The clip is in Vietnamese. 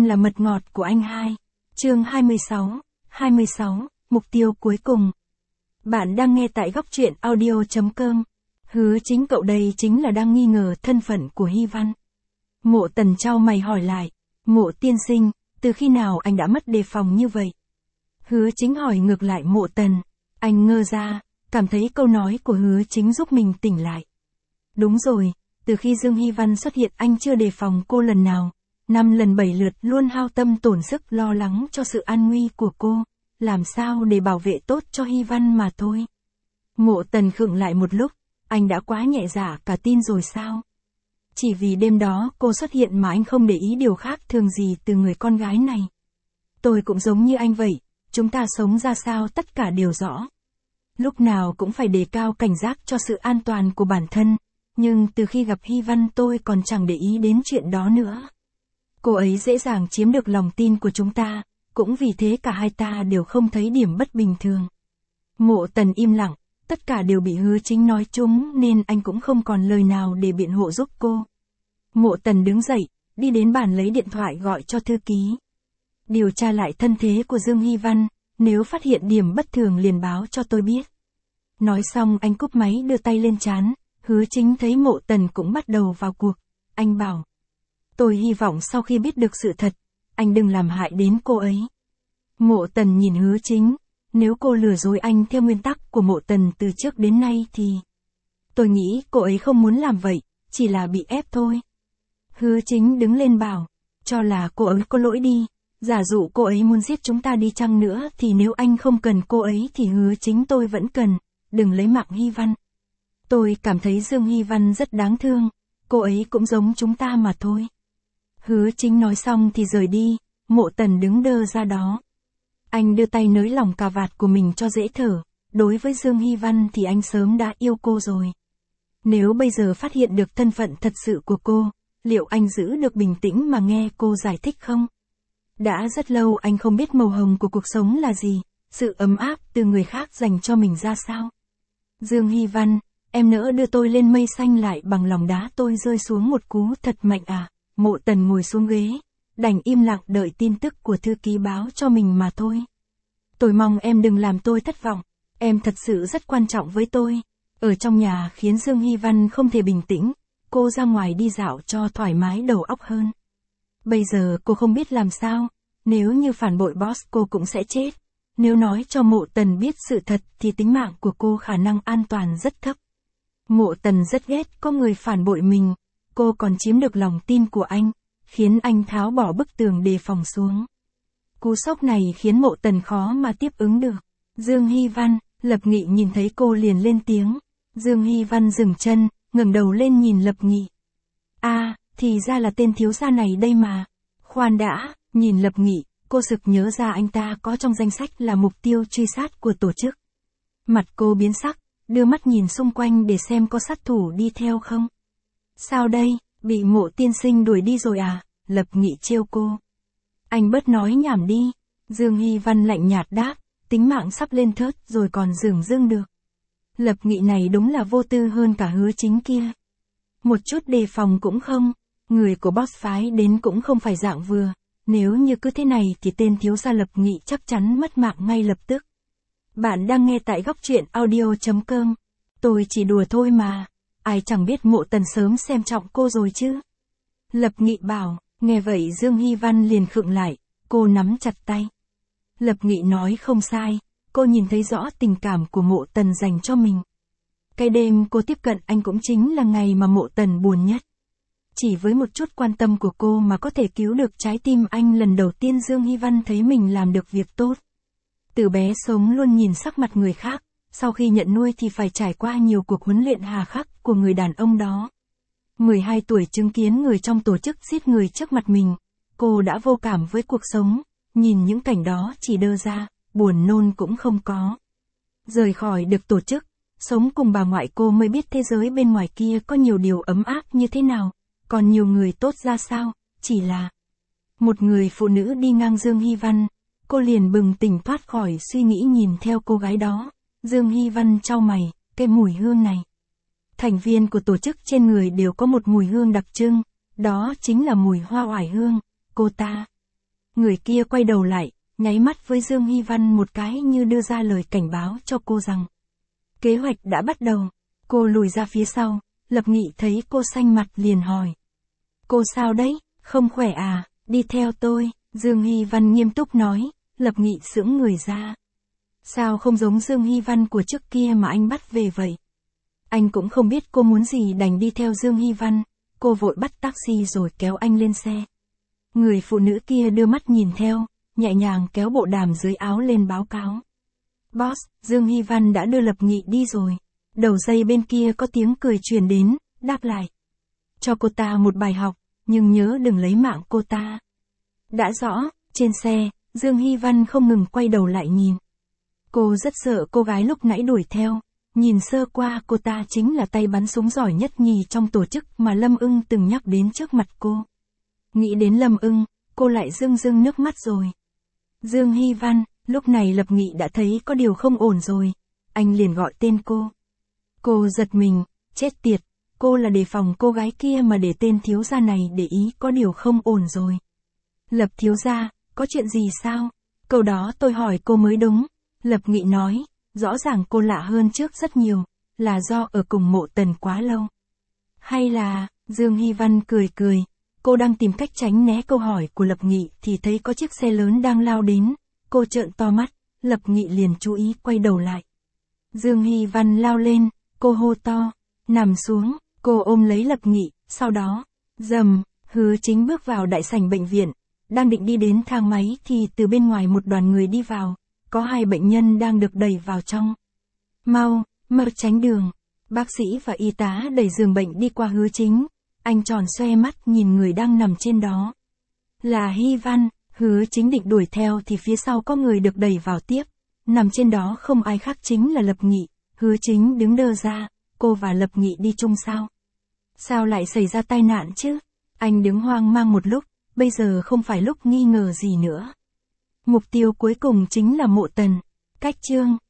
Em là mật ngọt của anh hai. Chương 26, mục tiêu cuối cùng. Bạn đang nghe tại góc truyện audio.com. Hứa Chính cậu đây chính là đang nghi ngờ thân phận của Hy Văn. Mộ Tần chau mày hỏi lại, Mộ tiên sinh, từ khi nào anh đã mất đề phòng như vậy? Hứa Chính hỏi ngược lại Mộ Tần. Anh ngơ ra, cảm thấy câu nói của Hứa Chính giúp mình tỉnh lại. Đúng rồi, từ khi Dương Hy Văn xuất hiện anh chưa đề phòng cô lần nào. 5 lần 7 lượt luôn hao tâm tổn sức lo lắng cho sự an nguy của cô, làm sao để bảo vệ tốt cho Hy Văn mà thôi. Mộ Tần khựng lại một lúc, anh đã quá nhẹ dạ cả tin rồi sao? Chỉ vì đêm đó cô xuất hiện mà anh không để ý điều khác thường gì từ người con gái này. Tôi cũng giống như anh vậy, chúng ta sống ra sao tất cả đều rõ. Lúc nào cũng phải đề cao cảnh giác cho sự an toàn của bản thân, nhưng từ khi gặp Hy Văn tôi còn chẳng để ý đến chuyện đó nữa. Cô ấy dễ dàng chiếm được lòng tin của chúng ta, cũng vì thế cả hai ta đều không thấy điểm bất bình thường. Mộ Tần im lặng, tất cả đều bị Hứa Chính nói trúng nên anh cũng không còn lời nào để biện hộ giúp cô. Mộ Tần đứng dậy, đi đến bàn lấy điện thoại gọi cho thư ký. Điều tra lại thân thế của Dương Hy Văn, nếu phát hiện điểm bất thường liền báo cho tôi biết. Nói xong anh cúp máy đưa tay lên trán, Hứa Chính thấy Mộ Tần cũng bắt đầu vào cuộc. Anh bảo, tôi hy vọng sau khi biết được sự thật, anh đừng làm hại đến cô ấy. Mộ Tần nhìn Hứa Chính, nếu cô lừa dối anh theo nguyên tắc của Mộ Tần từ trước đến nay thì... Tôi nghĩ cô ấy không muốn làm vậy, chỉ là bị ép thôi. Hứa Chính đứng lên bảo, cho là cô ấy có lỗi đi, giả dụ cô ấy muốn giết chúng ta đi chăng nữa thì nếu anh không cần cô ấy thì Hứa Chính tôi vẫn cần, đừng lấy mạng Hy Văn. Tôi cảm thấy Dương Hy Văn rất đáng thương, cô ấy cũng giống chúng ta mà thôi. Hứa Chính nói xong thì rời đi, Mộ Tần đứng đơ ra đó. Anh đưa tay nới lỏng cà vạt của mình cho dễ thở, đối với Dương Hy Văn thì anh sớm đã yêu cô rồi. Nếu bây giờ phát hiện được thân phận thật sự của cô, liệu anh giữ được bình tĩnh mà nghe cô giải thích không? Đã rất lâu anh không biết màu hồng của cuộc sống là gì, sự ấm áp từ người khác dành cho mình ra sao. Dương Hy Văn, em nỡ đưa tôi lên mây xanh lại bằng lòng đá tôi rơi xuống một cú thật mạnh à? Mộ Tần ngồi xuống ghế, đành im lặng đợi tin tức của thư ký báo cho mình mà thôi. Tôi mong em đừng làm tôi thất vọng, em thật sự rất quan trọng với tôi. Ở trong nhà khiến Dương Hy Văn không thể bình tĩnh, cô ra ngoài đi dạo cho thoải mái đầu óc hơn. Bây giờ cô không biết làm sao, nếu như phản bội boss cô cũng sẽ chết. Nếu nói cho Mộ Tần biết sự thật thì tính mạng của cô khả năng an toàn rất thấp. Mộ Tần rất ghét có người phản bội mình, cô còn chiếm được lòng tin của anh, khiến anh tháo bỏ bức tường đề phòng xuống. Cú sốc này khiến Mộ Tần khó mà tiếp ứng được. Dương Hy Văn, Lập Nghị nhìn thấy cô liền lên tiếng. Dương Hy Văn dừng chân, ngẩng đầu lên nhìn Lập Nghị. À, thì ra là tên thiếu gia này đây mà. Khoan đã, nhìn Lập Nghị, cô sực nhớ ra anh ta có trong danh sách là mục tiêu truy sát của tổ chức. Mặt cô biến sắc, đưa mắt nhìn xung quanh để xem có sát thủ đi theo không. Sao đây, bị Mộ tiên sinh đuổi đi rồi à? Lập Nghị trêu cô. Anh bớt nói nhảm đi. Dương Hy Văn lạnh nhạt đáp, tính mạng sắp lên thớt rồi còn dửng dưng được. Lập Nghị này đúng là vô tư hơn cả Hứa Chính kia. Một chút đề phòng cũng không, người của boss phái đến cũng không phải dạng vừa. Nếu như cứ thế này thì tên thiếu gia Lập Nghị chắc chắn mất mạng ngay lập tức. Bạn đang nghe tại góc truyện audio.com. Tôi chỉ đùa thôi mà, ai chẳng biết Mộ Tần sớm xem trọng cô rồi chứ. Lập Nghị bảo, nghe vậy Dương Hy Văn liền khựng lại, cô nắm chặt tay. Lập Nghị nói không sai, cô nhìn thấy rõ tình cảm của Mộ Tần dành cho mình. Cái đêm cô tiếp cận anh cũng chính là ngày mà Mộ Tần buồn nhất. Chỉ với một chút quan tâm của cô mà có thể cứu được trái tim anh. Lần đầu tiên Dương Hy Văn thấy mình làm được việc tốt. Từ bé sống luôn nhìn sắc mặt người khác, sau khi nhận nuôi thì phải trải qua nhiều cuộc huấn luyện hà khắc của người đàn ông đó. 12 tuổi chứng kiến người trong tổ chức giết người trước mặt mình, cô đã vô cảm với cuộc sống, nhìn những cảnh đó chỉ đơ ra, buồn nôn cũng không có. Rời khỏi được tổ chức, sống cùng bà ngoại cô mới biết thế giới bên ngoài kia có nhiều điều ấm áp như thế nào, còn nhiều người tốt ra sao, chỉ là một người phụ nữ đi ngang Dương Hy Văn, cô liền bừng tỉnh thoát khỏi suy nghĩ nhìn theo cô gái đó. Dương Hy Văn chau mày, cái mùi hương này. Thành viên của tổ chức trên người đều có một mùi hương đặc trưng, đó chính là mùi hoa oải hương. Cô ta Người kia quay đầu lại, nháy mắt với Dương Hy Văn một cái như đưa ra lời cảnh báo cho cô rằng kế hoạch đã bắt đầu. Cô lùi ra phía sau, Lập Nghị thấy cô xanh mặt liền hỏi. Cô sao đấy, không khỏe à, đi theo tôi, Dương Hy Văn nghiêm túc nói. Lập Nghị sững người ra. Sao không giống Dương Hy Văn của trước kia mà anh bắt về vậy? Anh cũng không biết cô muốn gì đành đi theo Dương Hy Văn, cô vội bắt taxi rồi kéo anh lên xe. Người phụ nữ kia đưa mắt nhìn theo, nhẹ nhàng kéo bộ đàm dưới áo lên báo cáo. Boss, Dương Hy Văn đã đưa Lập Nghị đi rồi. Đầu dây bên kia có tiếng cười truyền đến, đáp lại. Cho cô ta một bài học, nhưng nhớ đừng lấy mạng cô ta. Đã rõ, trên xe, Dương Hy Văn không ngừng quay đầu lại nhìn. Cô rất sợ cô gái lúc nãy đuổi theo, nhìn sơ qua cô ta chính là tay bắn súng giỏi nhất nhì trong tổ chức mà Lâm Ưng từng nhắc đến trước mặt cô. Nghĩ đến Lâm Ưng, cô lại rưng rưng nước mắt rồi. Dương Hy Văn, lúc này Lập Nghị đã thấy có điều không ổn rồi, anh liền gọi tên cô. Cô giật mình, chết tiệt, cô là đề phòng cô gái kia mà để tên thiếu gia này để ý có điều không ổn rồi. Lập thiếu gia, có chuyện gì sao? Câu đó tôi hỏi cô mới đúng. Lập Nghị nói, rõ ràng cô lạ hơn trước rất nhiều, là do ở cùng Mộ Tần quá lâu. Hay là, Dương Hy Văn cười cười, cô đang tìm cách tránh né câu hỏi của Lập Nghị thì thấy có chiếc xe lớn đang lao đến, cô trợn to mắt, Lập Nghị liền chú ý quay đầu lại. Dương Hy Văn lao lên, cô hô to, nằm xuống, cô ôm lấy Lập Nghị, sau đó, rầm, Hứa Chính bước vào đại sảnh bệnh viện, đang định đi đến thang máy thì từ bên ngoài một đoàn người đi vào, có 2 bệnh nhân đang được đẩy vào trong. Mau tránh đường, bác sĩ và y tá đẩy giường bệnh đi qua Hứa Chính, anh tròn xoe mắt nhìn người đang nằm trên đó. Là Hy Văn, Hứa Chính định đuổi theo thì phía sau có người được đẩy vào tiếp, nằm trên đó không ai khác chính là Lập Nghị. Hứa Chính đứng đơ ra, cô và Lập Nghị đi chung sao? Sao lại xảy ra tai nạn chứ? Anh đứng hoang mang một lúc, bây giờ không phải lúc nghi ngờ gì nữa. Mục tiêu cuối cùng chính là Mộ Tần. Cách chương